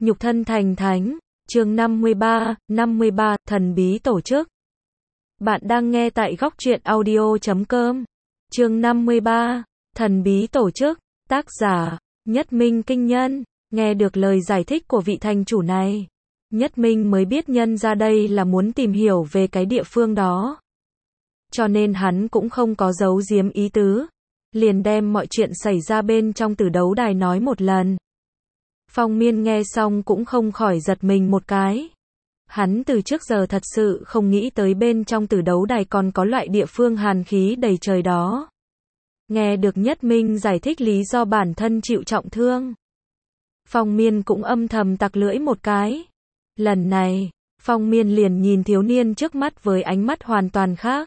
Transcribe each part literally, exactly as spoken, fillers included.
Nhục thân thành thánh, chương năm mươi ba, năm mươi ba, thần bí tổ chức. Bạn đang nghe tại góc truyện audio chấm com. Chương năm mươi ba, thần bí tổ chức, tác giả, Nhất Minh Kinh Nhân. Nghe được lời giải thích của vị thành chủ này, Nhất Minh mới biết nhân ra đây là muốn tìm hiểu về cái địa phương đó. Cho nên hắn cũng không có giấu giếm ý tứ, liền đem mọi chuyện xảy ra bên trong Tử Đấu Đài nói một lần. Phong Miên nghe xong cũng không khỏi giật mình một cái. Hắn từ trước giờ thật sự không nghĩ tới bên trong Tử Đấu Đài còn có loại địa phương hàn khí đầy trời đó. Nghe được Nhất Minh giải thích lý do bản thân chịu trọng thương, Phong Miên cũng âm thầm tặc lưỡi một cái. Lần này, Phong Miên liền nhìn thiếu niên trước mắt với ánh mắt hoàn toàn khác.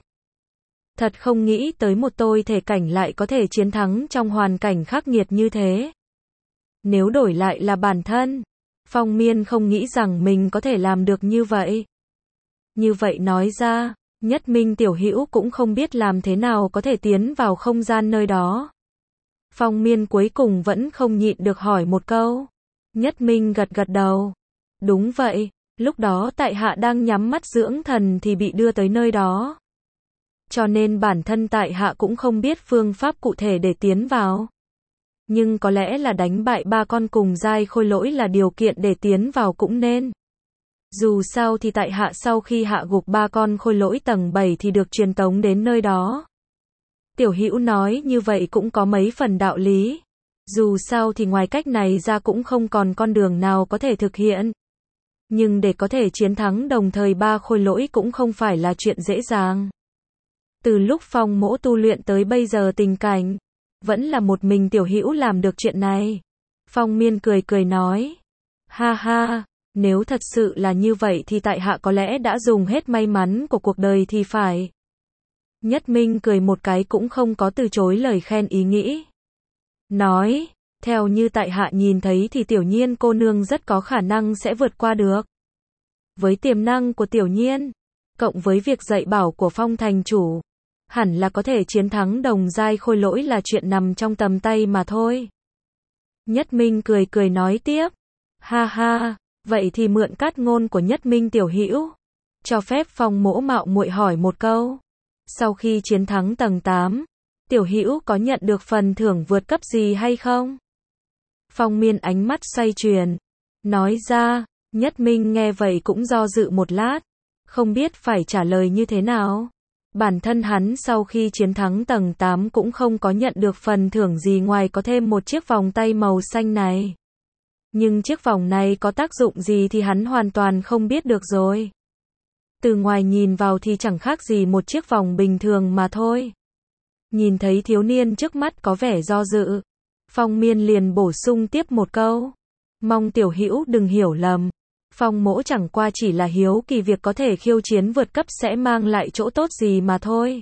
Thật không nghĩ tới một tôi thể cảnh lại có thể chiến thắng trong hoàn cảnh khắc nghiệt như thế. Nếu đổi lại là bản thân, Phong Miên không nghĩ rằng mình có thể làm được như vậy. Như vậy nói ra, Nhất Minh tiểu hữu cũng không biết làm thế nào có thể tiến vào không gian nơi đó. Phong Miên cuối cùng vẫn không nhịn được hỏi một câu. Nhất Minh gật gật đầu. Đúng vậy, lúc đó tại hạ đang nhắm mắt dưỡng thần thì bị đưa tới nơi đó. Cho nên bản thân tại hạ cũng không biết phương pháp cụ thể để tiến vào. Nhưng có lẽ là đánh bại ba con cùng giai khôi lỗi là điều kiện để tiến vào cũng nên. Dù sao thì tại hạ sau khi hạ gục ba con khôi lỗi tầng bảy thì được truyền tống đến nơi đó. Tiểu hữu nói như vậy cũng có mấy phần đạo lý. Dù sao thì ngoài cách này ra cũng không còn con đường nào có thể thực hiện. Nhưng để có thể chiến thắng đồng thời ba khôi lỗi cũng không phải là chuyện dễ dàng. Từ lúc Phong Mỗ tu luyện tới bây giờ tình cảnh, vẫn là một mình tiểu hữu làm được chuyện này. Phong Miên cười cười nói. Ha ha, nếu thật sự là như vậy thì tại hạ có lẽ đã dùng hết may mắn của cuộc đời thì phải. Nhất Minh cười một cái cũng không có từ chối lời khen ý nghĩ. Nói, theo như tại hạ nhìn thấy thì tiểu nhiên cô nương rất có khả năng sẽ vượt qua được. Với tiềm năng của tiểu nhiên, cộng với việc dạy bảo của Phong thành chủ, hẳn là có thể chiến thắng đồng giai khôi lỗi là chuyện nằm trong tầm tay mà thôi. Nhất Minh cười cười nói tiếp. Ha ha, vậy thì mượn cát ngôn của Nhất Minh tiểu hữu, cho phép Phong Mỗ mạo muội hỏi một câu. Sau khi chiến thắng tầng tám, tiểu hữu có nhận được phần thưởng vượt cấp gì hay không? Phong Miên ánh mắt xoay chuyển, nói ra. Nhất Minh nghe vậy cũng do dự một lát, không biết phải trả lời như thế nào. Bản thân hắn sau khi chiến thắng tầng tám cũng không có nhận được phần thưởng gì ngoài có thêm một chiếc vòng tay màu xanh này. Nhưng chiếc vòng này có tác dụng gì thì hắn hoàn toàn không biết được rồi. Từ ngoài nhìn vào thì chẳng khác gì một chiếc vòng bình thường mà thôi. Nhìn thấy thiếu niên trước mắt có vẻ do dự, Phong Miên liền bổ sung tiếp một câu. Mong tiểu hữu đừng hiểu lầm. Phong Mỗ chẳng qua chỉ là hiếu kỳ việc có thể khiêu chiến vượt cấp sẽ mang lại chỗ tốt gì mà thôi.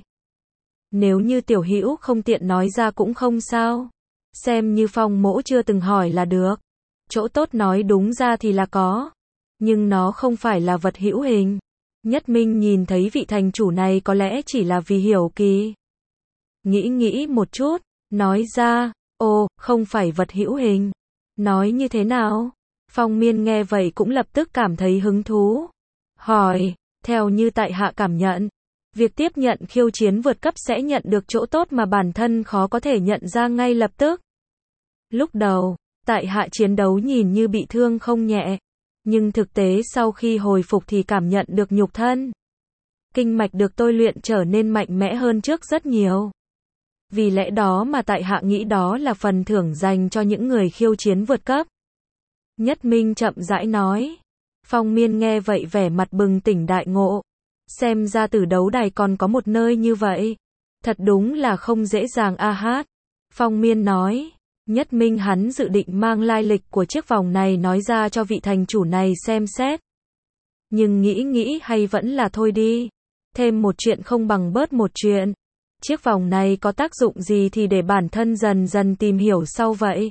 Nếu như tiểu hữu không tiện nói ra cũng không sao. Xem như Phong Mỗ chưa từng hỏi là được. Chỗ tốt nói đúng ra thì là có. Nhưng nó không phải là vật hữu hình. Nhất Minh nhìn thấy vị thành chủ này có lẽ chỉ là vì hiểu kỳ. Nghĩ nghĩ một chút, nói ra. Ồ, không phải vật hữu hình. Nói như thế nào? Phong Miên nghe vậy cũng lập tức cảm thấy hứng thú. Hỏi, theo như tại hạ cảm nhận, việc tiếp nhận khiêu chiến vượt cấp sẽ nhận được chỗ tốt mà bản thân khó có thể nhận ra ngay lập tức. Lúc đầu, tại hạ chiến đấu nhìn như bị thương không nhẹ, nhưng thực tế sau khi hồi phục thì cảm nhận được nhục thân, kinh mạch được tôi luyện trở nên mạnh mẽ hơn trước rất nhiều. Vì lẽ đó mà tại hạ nghĩ đó là phần thưởng dành cho những người khiêu chiến vượt cấp. Nhất Minh chậm rãi nói. Phong Miên nghe vậy vẻ mặt bừng tỉnh đại ngộ. Xem ra Tử Đấu Đài còn có một nơi như vậy. Thật đúng là không dễ dàng a hát. Phong Miên nói. Nhất Minh hắn dự định mang lai lịch của chiếc vòng này nói ra cho vị thành chủ này xem xét. Nhưng nghĩ nghĩ hay vẫn là thôi đi. Thêm một chuyện không bằng bớt một chuyện. Chiếc vòng này có tác dụng gì thì để bản thân dần dần tìm hiểu sau vậy.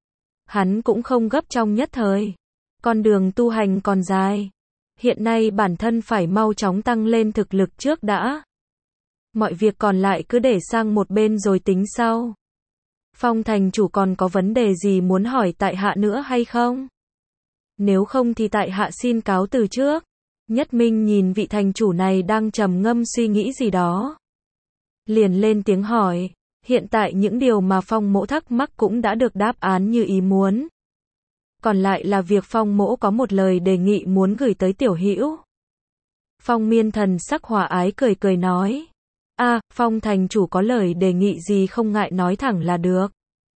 Hắn cũng không gấp trong nhất thời. Con đường tu hành còn dài. Hiện nay bản thân phải mau chóng tăng lên thực lực trước đã. Mọi việc còn lại cứ để sang một bên rồi tính sau. Phong thành chủ còn có vấn đề gì muốn hỏi tại hạ nữa hay không? nếu không thì tại hạ xin cáo từ trước. Nhất Minh nhìn vị thành chủ này đang trầm ngâm suy nghĩ gì đó. Liền lên tiếng hỏi, hiện tại những điều mà Phong mỗ thắc mắc cũng đã được đáp án như ý muốn. Còn lại là việc Phong mỗ có một lời đề nghị muốn gửi tới Tiểu Hữu. Phong Miên thần sắc hòa ái cười cười nói, a, Phong thành chủ có lời đề nghị gì không ngại nói thẳng là được.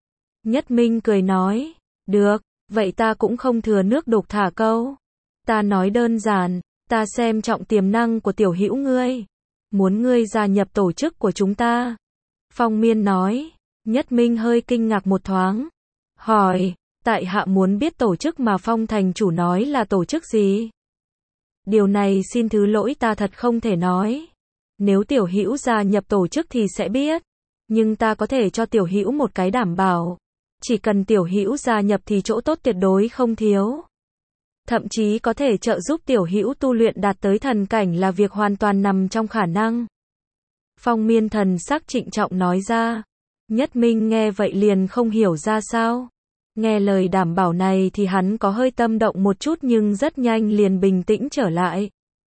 Nhất Minh cười nói, được, vậy ta cũng không thừa nước đục thả câu. Ta nói đơn giản, ta xem trọng tiềm năng của Tiểu Hữu ngươi, muốn ngươi gia nhập tổ chức của chúng ta. Phong Miên nói. Nhất Minh hơi kinh ngạc một thoáng, hỏi, tại hạ muốn biết tổ chức mà Phong thành chủ nói là tổ chức gì? Điều này xin thứ lỗi ta thật không thể nói. Nếu Tiểu Hữu gia nhập tổ chức thì sẽ biết, nhưng ta có thể cho Tiểu Hữu một cái đảm bảo, chỉ cần Tiểu Hữu gia nhập thì chỗ tốt tuyệt đối không thiếu. Thậm chí có thể trợ giúp Tiểu Hữu tu luyện đạt tới thần cảnh là việc hoàn toàn nằm trong khả năng. Phong Miên thần sắc trịnh trọng nói ra. Nhất Minh nghe vậy liền không hiểu ra sao. Nghe lời đảm bảo này thì hắn có hơi tâm động một chút nhưng rất nhanh liền bình tĩnh trở lại.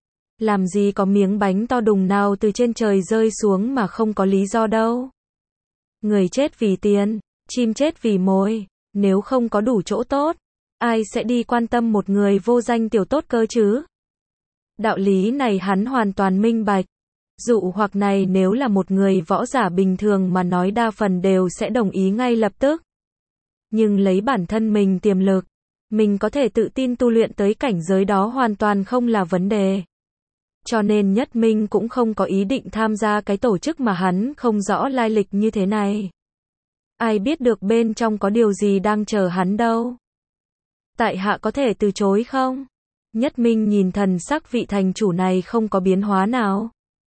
Làm gì có miếng bánh to đùng nào từ trên trời rơi xuống mà không có lý do đâu. Người chết vì tiền, chim chết vì mồi, nếu không có đủ chỗ tốt, ai sẽ đi quan tâm một người vô danh tiểu tốt cơ chứ? Đạo lý này hắn hoàn toàn minh bạch. Dụ hoặc này nếu là một người võ giả bình thường mà nói đa phần đều sẽ đồng ý ngay lập tức. Nhưng lấy bản thân mình tiềm lực, mình có thể tự tin tu luyện tới cảnh giới đó hoàn toàn không là vấn đề. Cho nên Nhất Minh cũng không có ý định tham gia cái tổ chức mà hắn không rõ lai lịch như thế này. Ai biết được bên trong có điều gì đang chờ hắn đâu. Tại hạ có thể từ chối không? Nhất Minh nhìn thần sắc vị thành chủ này không có biến hóa nào.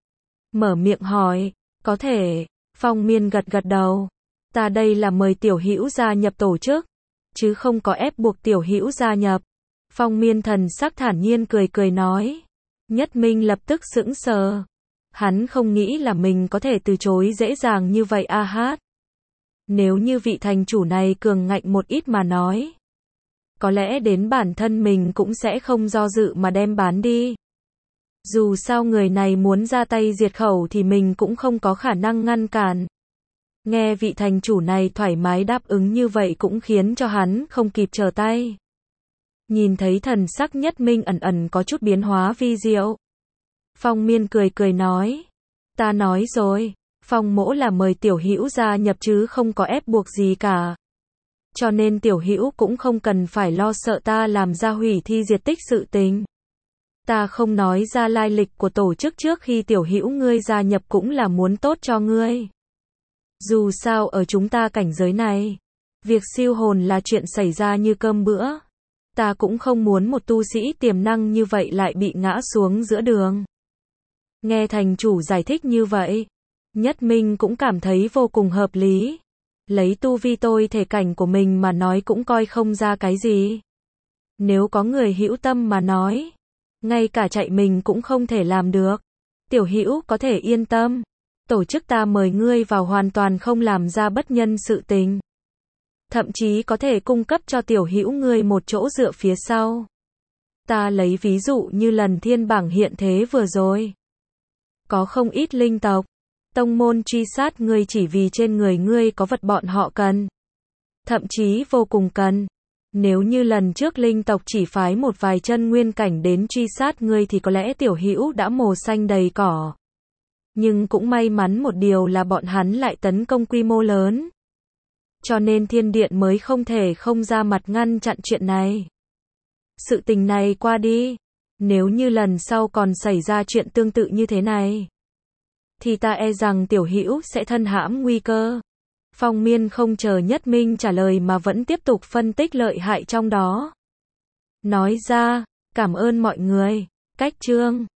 Mở miệng hỏi, có thể. Phong Miên gật gật đầu. Ta đây là mời Tiểu Hữu gia nhập tổ chức, chứ không có ép buộc Tiểu Hữu gia nhập. Phong Miên thần sắc thản nhiên cười cười nói. Nhất Minh lập tức sững sờ. Hắn không nghĩ là mình có thể từ chối dễ dàng như vậy a hát. Nếu như vị thành chủ này cường ngạnh một ít mà nói, có lẽ đến bản thân mình cũng sẽ không do dự mà đem bán đi. Dù sao người này muốn ra tay diệt khẩu thì mình cũng không có khả năng ngăn cản. Nghe vị thành chủ này thoải mái đáp ứng như vậy cũng khiến cho hắn không kịp trở tay. Nhìn thấy thần sắc Nhất Minh ẩn ẩn có chút biến hóa vi diệu. Phong Miên cười cười nói. Ta nói rồi, Phong mỗ là mời Tiểu Hữu gia nhập chứ không có ép buộc gì cả. Cho nên Tiểu Hữu cũng không cần phải lo sợ ta làm ra hủy thi diệt tích sự tình. Ta không nói ra lai lịch của tổ chức trước khi Tiểu Hữu ngươi gia nhập cũng là muốn tốt cho ngươi. Dù sao ở chúng ta cảnh giới này, việc siêu hồn là chuyện xảy ra như cơm bữa. Ta cũng không muốn một tu sĩ tiềm năng như vậy lại bị ngã xuống giữa đường. Nghe thành chủ giải thích như vậy, Nhất Minh cũng cảm thấy vô cùng hợp lý. Lấy tu vi tôi thể cảnh của mình mà nói cũng coi không ra cái gì. Nếu có người hữu tâm mà nói, ngay cả chạy mình cũng không thể làm được. Tiểu Hữu có thể yên tâm. Tổ chức ta mời ngươi vào hoàn toàn không làm ra bất nhân sự tình. Thậm chí có thể cung cấp cho Tiểu Hữu ngươi một chỗ dựa phía sau. Ta lấy ví dụ như lần thiên bảng hiện thế vừa rồi. Có không ít linh tộc, tông môn truy sát ngươi chỉ vì trên người ngươi có vật bọn họ cần. Thậm chí vô cùng cần. Nếu như lần trước linh tộc chỉ phái một vài chân nguyên cảnh đến truy sát ngươi thì có lẽ Tiểu Hữu đã mồ xanh đầy cỏ. Nhưng cũng may mắn một điều là bọn hắn lại tấn công quy mô lớn. Cho nên thiên điện mới không thể không ra mặt ngăn chặn chuyện này. Sự tình này qua đi, nếu như lần sau còn xảy ra chuyện tương tự như thế này, thì ta e rằng Tiểu Hữu sẽ thân hãm nguy cơ. Phong Miên không chờ Nhất Minh trả lời mà vẫn tiếp tục phân tích lợi hại trong đó. Nói ra, cảm ơn mọi người. Cách chương